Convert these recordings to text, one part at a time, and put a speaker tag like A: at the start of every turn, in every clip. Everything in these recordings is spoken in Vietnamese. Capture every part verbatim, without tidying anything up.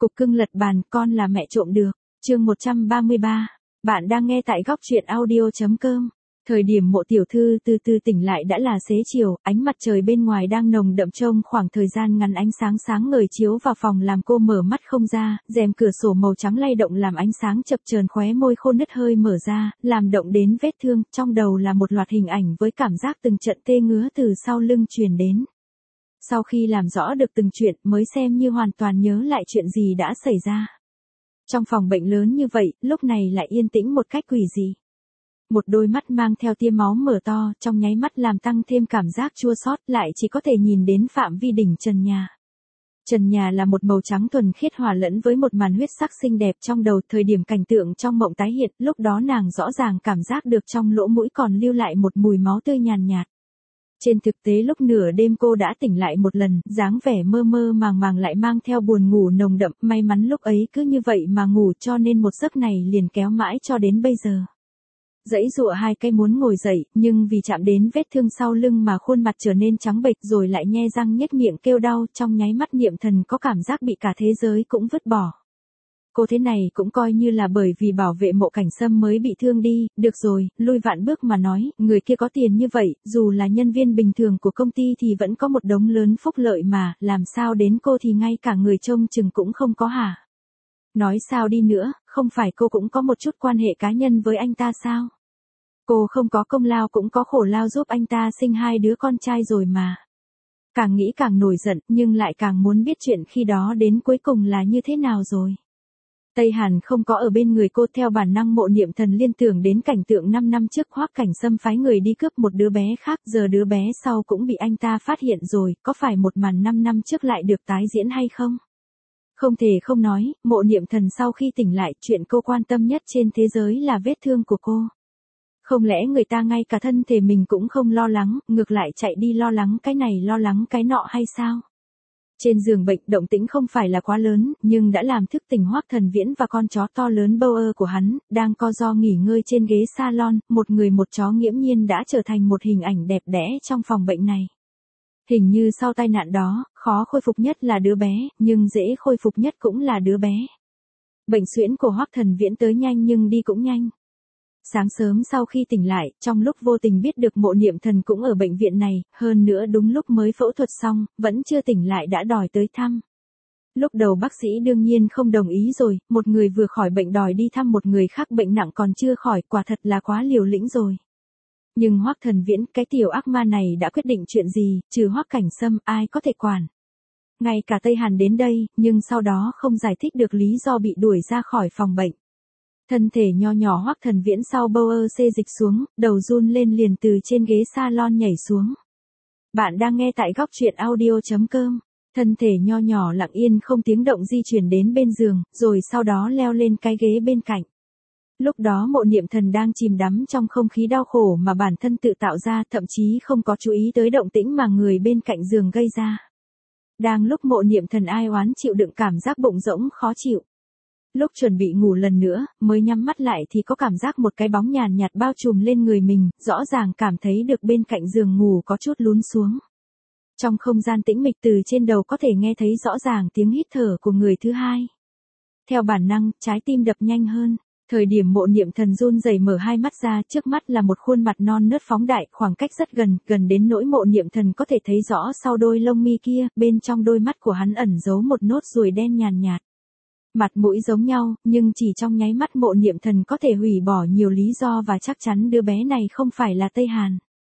A: Cục cưng lật bàn, con là mẹ trộm được. Chương một trăm ba mươi ba. Bạn đang nghe tại góc truyện audio chấm com. Thời điểm Mộ tiểu thư từ từ tỉnh lại đã là xế chiều, ánh mặt trời bên ngoài đang nồng đậm, trong khoảng thời gian ngắn ánh sáng sáng ngời chiếu vào phòng làm cô mở mắt không ra, rèm cửa sổ màu trắng lay động làm ánh sáng chập chờn, khóe môi khô nứt hơi mở ra, làm động đến vết thương, trong đầu là một loạt hình ảnh với cảm giác từng trận tê ngứa từ sau lưng truyền đến. Sau khi làm rõ được từng chuyện mới xem như hoàn toàn nhớ lại chuyện gì đã xảy ra. Trong phòng bệnh lớn như vậy, lúc này lại yên tĩnh một cách quỷ dị. Một đôi mắt mang theo tia máu mở to, trong nháy mắt làm tăng thêm cảm giác chua xót, lại chỉ có thể nhìn đến phạm vi đỉnh trần nhà. Trần nhà là một màu trắng thuần khiết hòa lẫn với một màn huyết sắc xinh đẹp trong đầu, thời điểm cảnh tượng trong mộng tái hiện, lúc đó nàng rõ ràng cảm giác được trong lỗ mũi còn lưu lại một mùi máu tươi nhàn nhạt. Trên thực tế lúc nửa đêm cô đã tỉnh lại một lần, dáng vẻ mơ mơ màng màng lại mang theo buồn ngủ nồng đậm, may mắn lúc ấy cứ như vậy mà ngủ cho nên một giấc này liền kéo mãi cho đến bây giờ. Giãy giụa hai cái muốn ngồi dậy, nhưng vì chạm đến vết thương sau lưng mà khuôn mặt trở nên trắng bệch, rồi lại nhe răng nhếch miệng kêu đau, trong nháy mắt Niệm Thần có cảm giác bị cả thế giới cũng vứt bỏ. Cô thế này cũng coi như là bởi vì bảo vệ Mộ Cảnh Sâm mới bị thương đi, được rồi, lui vạn bước mà nói, người kia có tiền như vậy, dù là nhân viên bình thường của công ty thì vẫn có một đống lớn phúc lợi mà, làm sao đến cô thì ngay cả người trông chừng cũng không có hả? Nói sao đi nữa, không phải cô cũng có một chút quan hệ cá nhân với anh ta sao? Cô không có công lao cũng có khổ lao giúp anh ta sinh hai đứa con trai rồi mà. Càng nghĩ càng nổi giận, nhưng lại càng muốn biết chuyện khi đó đến cuối cùng là như thế nào rồi. Tây Hàn không có ở bên người cô, theo bản năng Mộ Niệm Thần liên tưởng đến cảnh tượng năm năm trước Hoắc Cảnh Sâm phái người đi cướp một đứa bé khác, giờ đứa bé sau cũng bị anh ta phát hiện rồi, có phải một màn năm năm trước lại được tái diễn hay không? Không thể không nói, Mộ Niệm Thần sau khi tỉnh lại, chuyện cô quan tâm nhất trên thế giới là vết thương của cô. Không lẽ người ta ngay cả thân thể mình cũng không lo lắng, ngược lại chạy đi lo lắng cái này lo lắng cái nọ hay sao? Trên giường bệnh động tĩnh không phải là quá lớn, nhưng đã làm thức tỉnh Hoắc Thần Viễn và con chó to lớn Bauer của hắn, đang co ro nghỉ ngơi trên ghế salon, một người một chó nghiễm nhiên đã trở thành một hình ảnh đẹp đẽ trong phòng bệnh này. Hình như sau tai nạn đó, khó khôi phục nhất là đứa bé, nhưng dễ khôi phục nhất cũng là đứa bé. Bệnh suyễn của Hoắc Thần Viễn tới nhanh nhưng đi cũng nhanh. Sáng sớm sau khi tỉnh lại, trong lúc vô tình biết được Mộ Niệm Thần cũng ở bệnh viện này, hơn nữa đúng lúc mới phẫu thuật xong, vẫn chưa tỉnh lại đã đòi tới thăm. Lúc đầu bác sĩ đương nhiên không đồng ý rồi, một người vừa khỏi bệnh đòi đi thăm một người khác bệnh nặng còn chưa khỏi, quả thật là quá liều lĩnh rồi. Nhưng Hoắc Thần Viễn, cái tiểu ác ma này đã quyết định chuyện gì, trừ Hoắc Cảnh Sâm ai có thể quản. Ngay cả Tây Hàn đến đây, nhưng sau đó không giải thích được lý do bị đuổi ra khỏi phòng bệnh. Thân thể nho nhỏ Hoắc Thần Viễn sau Bauer xê dịch xuống, đầu run lên liền từ trên ghế salon nhảy xuống. Bạn đang nghe tại góc truyện audio chấm com. Thân thể nho nhỏ lặng yên không tiếng động di chuyển đến bên giường, rồi sau đó leo lên cái ghế bên cạnh. Lúc đó Mộ Niệm Thần đang chìm đắm trong không khí đau khổ mà bản thân tự tạo ra, thậm chí không có chú ý tới động tĩnh mà người bên cạnh giường gây ra. Đang lúc Mộ Niệm Thần ai oán chịu đựng cảm giác bụng rỗng khó chịu. Lúc chuẩn bị ngủ lần nữa, mới nhắm mắt lại thì có cảm giác một cái bóng nhàn nhạt bao trùm lên người mình, rõ ràng cảm thấy được bên cạnh giường ngủ có chút lún xuống. Trong không gian tĩnh mịch từ trên đầu có thể nghe thấy rõ ràng tiếng hít thở của người thứ hai. Theo bản năng, trái tim đập nhanh hơn. Thời điểm Mộ Niệm Thần run rẩy mở hai mắt ra, trước mắt là một khuôn mặt non nớt phóng đại, khoảng cách rất gần, gần đến nỗi Mộ Niệm Thần có thể thấy rõ sau đôi lông mi kia, bên trong đôi mắt của hắn ẩn giấu một nốt ruồi đen nhàn nhạt. Mặt mũi giống nhau, nhưng chỉ trong nháy mắt Mộ Niệm Thần có thể hủy bỏ nhiều lý do và chắc chắn đứa bé này không phải là Tây Hàn.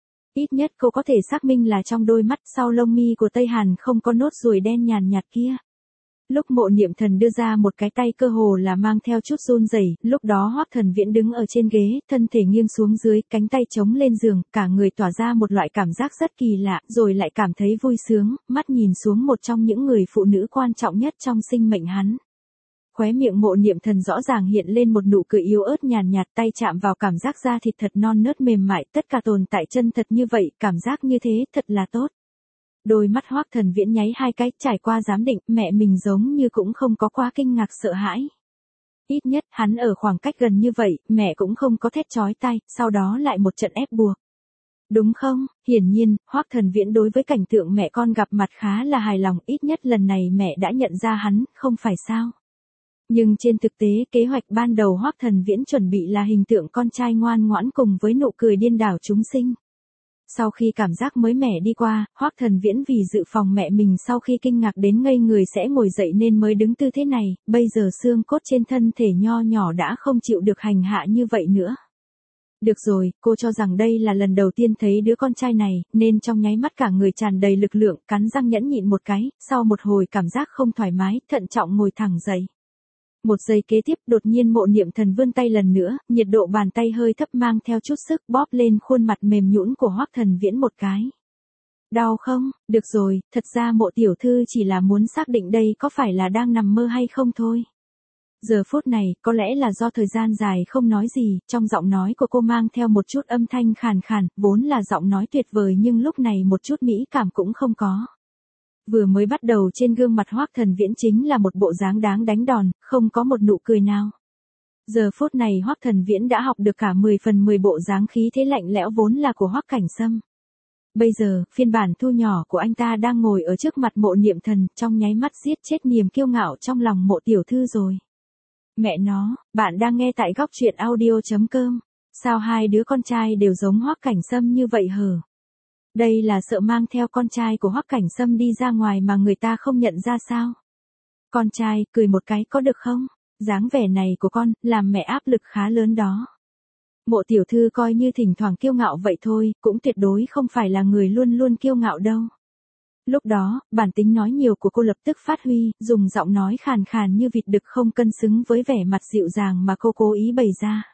A: Ít nhất cô có thể xác minh là trong đôi mắt sau lông mi của Tây Hàn không có nốt ruồi đen nhàn nhạt kia. Lúc Mộ Niệm Thần đưa ra một cái tay cơ hồ là mang theo chút run rẩy, lúc đó Hoắc Thần Viễn đứng ở trên ghế, thân thể nghiêng xuống dưới, cánh tay chống lên giường, cả người tỏa ra một loại cảm giác rất kỳ lạ, rồi lại cảm thấy vui sướng, mắt nhìn xuống một trong những người phụ nữ quan trọng nhất trong sinh mệnh hắn. Khóe miệng Mộ Niệm Thần rõ ràng hiện lên một nụ cười yếu ớt nhàn nhạt, tay chạm vào cảm giác da thịt thật non nớt mềm mại, tất cả tồn tại chân thật như vậy, cảm giác như thế, thật là tốt. Đôi mắt Hoắc Thần Viễn nháy hai cái, trải qua giám định, mẹ mình giống như cũng không có quá kinh ngạc sợ hãi. Ít nhất, hắn ở khoảng cách gần như vậy, mẹ cũng không có thét chói tai, sau đó lại một trận ép buộc. Đúng không? Hiển nhiên, Hoắc Thần Viễn đối với cảnh tượng mẹ con gặp mặt khá là hài lòng, ít nhất lần này mẹ đã nhận ra hắn, không phải sao? Nhưng trên thực tế, kế hoạch ban đầu Hoắc Thần Viễn chuẩn bị là hình tượng con trai ngoan ngoãn cùng với nụ cười điên đảo chúng sinh. Sau khi cảm giác mới mẻ đi qua, Hoắc Thần Viễn vì dự phòng mẹ mình sau khi kinh ngạc đến ngây người sẽ ngồi dậy nên mới đứng tư thế này, bây giờ xương cốt trên thân thể nho nhỏ đã không chịu được hành hạ như vậy nữa. Được rồi, cô cho rằng đây là lần đầu tiên thấy đứa con trai này, nên trong nháy mắt cả người tràn đầy lực lượng, cắn răng nhẫn nhịn một cái, sau một hồi cảm giác không thoải mái, thận trọng ngồi thẳng dậy. Một giây kế tiếp, đột nhiên Mộ Niệm Thần vươn tay lần nữa, nhiệt độ bàn tay hơi thấp mang theo chút sức bóp lên khuôn mặt mềm nhũn của Hoắc Thần Viễn một cái. Đau không? Được rồi, thật ra Mộ tiểu thư chỉ là muốn xác định đây có phải là đang nằm mơ hay không thôi. Giờ phút này, có lẽ là do thời gian dài không nói gì, trong giọng nói của cô mang theo một chút âm thanh khàn khàn, vốn là giọng nói tuyệt vời nhưng lúc này một chút mỹ cảm cũng không có. Vừa mới bắt đầu trên gương mặt Hoắc Thần Viễn chính là một bộ dáng đáng đánh đòn, không có một nụ cười nào. Giờ phút này Hoắc Thần Viễn đã học được cả mười phần mười bộ dáng khí thế lạnh lẽo vốn là của Hoắc Cảnh Sâm. Bây giờ, phiên bản thu nhỏ của anh ta đang ngồi ở trước mặt Mộ Niệm Thần, trong nháy mắt giết chết niềm kiêu ngạo trong lòng Mộ tiểu thư rồi. Mẹ nó, bạn đang nghe tại góc truyện audio chấm com. Sao hai đứa con trai đều giống Hoắc Cảnh Sâm như vậy hở? Đây là sợ mang theo con trai của Hoắc Cảnh Sâm đi ra ngoài mà người ta không nhận ra sao? Con trai, cười một cái có được không? Dáng vẻ này của con, làm mẹ áp lực khá lớn đó. Mộ tiểu thư coi như thỉnh thoảng kiêu ngạo vậy thôi, cũng tuyệt đối không phải là người luôn luôn kiêu ngạo đâu. Lúc đó, bản tính nói nhiều của cô lập tức phát huy, dùng giọng nói khàn khàn như vịt đực không cân xứng với vẻ mặt dịu dàng mà cô cố ý bày ra.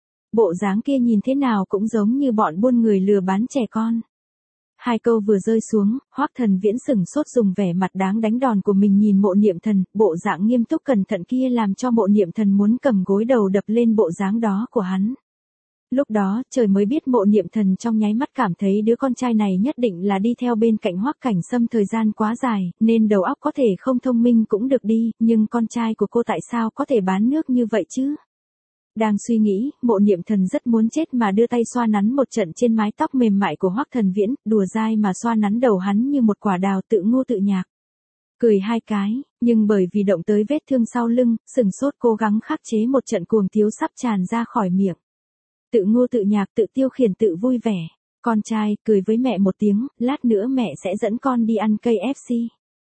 A: Bộ dáng kia nhìn thế nào cũng giống như bọn buôn người lừa bán trẻ con. Hai câu vừa rơi xuống, Hoắc Thần Viễn sửng sốt dùng vẻ mặt đáng đánh đòn của mình nhìn Mộ Niệm Thần, bộ dạng nghiêm túc cẩn thận kia làm cho Mộ Niệm Thần muốn cầm gối đầu đập lên bộ dáng đó của hắn. Lúc đó, trời mới biết Mộ Niệm Thần trong nháy mắt cảm thấy đứa con trai này nhất định là đi theo bên cạnh Hoắc Cảnh Sâm thời gian quá dài, nên đầu óc có thể không thông minh cũng được đi, nhưng con trai của cô tại sao có thể bán nước như vậy chứ? Đang suy nghĩ, Mộ Niệm Thần rất muốn chết mà đưa tay xoa nắn một trận trên mái tóc mềm mại của Hoắc Thần Viễn, đùa dai mà xoa nắn đầu hắn như một quả đào tự ngu tự nhạc. Cười hai cái, nhưng bởi vì động tới vết thương sau lưng, sừng sốt cố gắng khắc chế một trận cuồng tiếu sắp tràn ra khỏi miệng. Tự ngu tự nhạc tự tiêu khiển tự vui vẻ. Con trai, cười với mẹ một tiếng, lát nữa mẹ sẽ dẫn con đi ăn cây ép xê.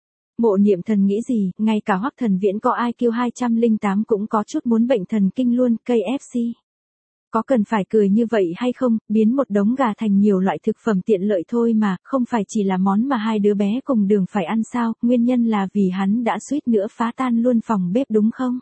A: Mộ Niệm Thần nghĩ gì, ngay cả Hoắc Thần Viễn có i kiu hai không tám cũng có chút muốn bệnh thần kinh luôn, cây ép xê. Có cần phải cười như vậy hay không, biến một đống gà thành nhiều loại thực phẩm tiện lợi thôi mà, không phải chỉ là món mà hai đứa bé cùng đường phải ăn sao, nguyên nhân là vì hắn đã suýt nữa phá tan luôn phòng bếp đúng không?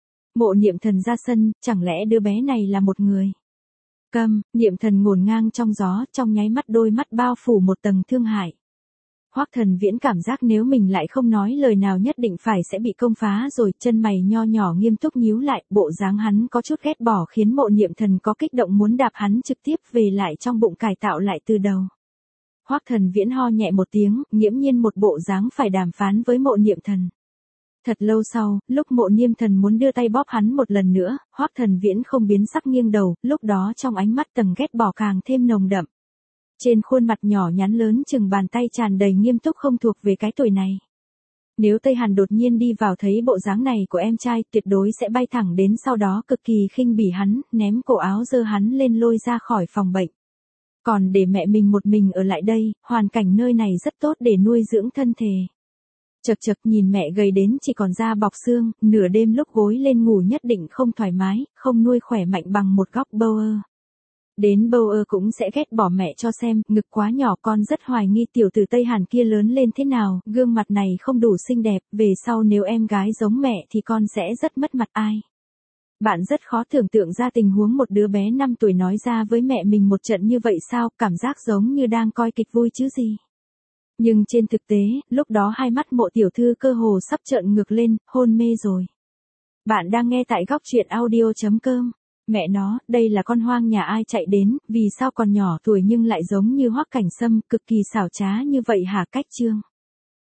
A: Mộ Niệm Thần ra sân, chẳng lẽ đứa bé này là một người? Câm, Niệm Thần ngổn ngang trong gió, trong nháy mắt đôi mắt bao phủ một tầng thương hại. Hoắc Thần Viễn cảm giác nếu mình lại không nói lời nào nhất định phải sẽ bị công phá rồi, chân mày nho nhỏ nghiêm túc nhíu lại, bộ dáng hắn có chút ghét bỏ khiến Mộ Niệm Thần có kích động muốn đạp hắn trực tiếp về lại trong bụng cải tạo lại từ đầu. Hoắc Thần Viễn ho nhẹ một tiếng, nghiễm nhiên một bộ dáng phải đàm phán với Mộ Niệm Thần. Thật lâu sau, lúc Mộ Niệm Thần muốn đưa tay bóp hắn một lần nữa, Hoắc Thần Viễn không biến sắc nghiêng đầu, lúc đó trong ánh mắt tầng ghét bỏ càng thêm nồng đậm. Trên khuôn mặt nhỏ nhắn lớn chừng bàn tay tràn đầy nghiêm túc không thuộc về cái tuổi này. Nếu Tây Hàn đột nhiên đi vào thấy bộ dáng này của em trai, tuyệt đối sẽ bay thẳng đến sau đó cực kỳ khinh bỉ hắn, ném cổ áo giơ hắn lên lôi ra khỏi phòng bệnh. Còn để mẹ mình một mình ở lại đây, hoàn cảnh nơi này rất tốt để nuôi dưỡng thân thể. Chật chật nhìn mẹ gầy đến chỉ còn da bọc xương, nửa đêm lúc gối lên ngủ nhất định không thoải mái, không nuôi khỏe mạnh bằng một góc bâu ơ. Đến bâu ơ cũng sẽ ghét bỏ mẹ cho xem, ngực quá nhỏ con rất hoài nghi tiểu tử Tây Hàn kia lớn lên thế nào, gương mặt này không đủ xinh đẹp, về sau nếu em gái giống mẹ thì con sẽ rất mất mặt ai. Bạn rất khó tưởng tượng ra tình huống một đứa bé năm tuổi nói ra với mẹ mình một trận như vậy sao, cảm giác giống như đang coi kịch vui chứ gì. Nhưng trên thực tế, lúc đó hai mắt Mộ tiểu thư cơ hồ sắp trợn ngược lên, hôn mê rồi. Bạn đang nghe tại góc truyện audio chấm com. Mẹ nó, đây là con hoang nhà ai chạy đến, vì sao còn nhỏ tuổi nhưng lại giống như Hoắc Cảnh Sâm, cực kỳ xảo trá như vậy hả? Cách chương